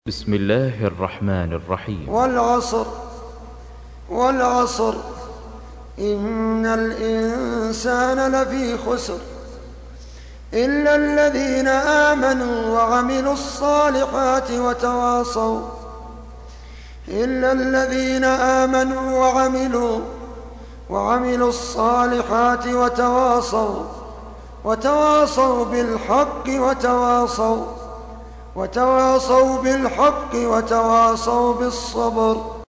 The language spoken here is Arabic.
بسم الله الرحمن الرحيم. والعصر إن الإنسان لفي خسر إلا الذين آمنوا وعملوا الصالحات وتواصوا بالحق وتواصوا بالصبر.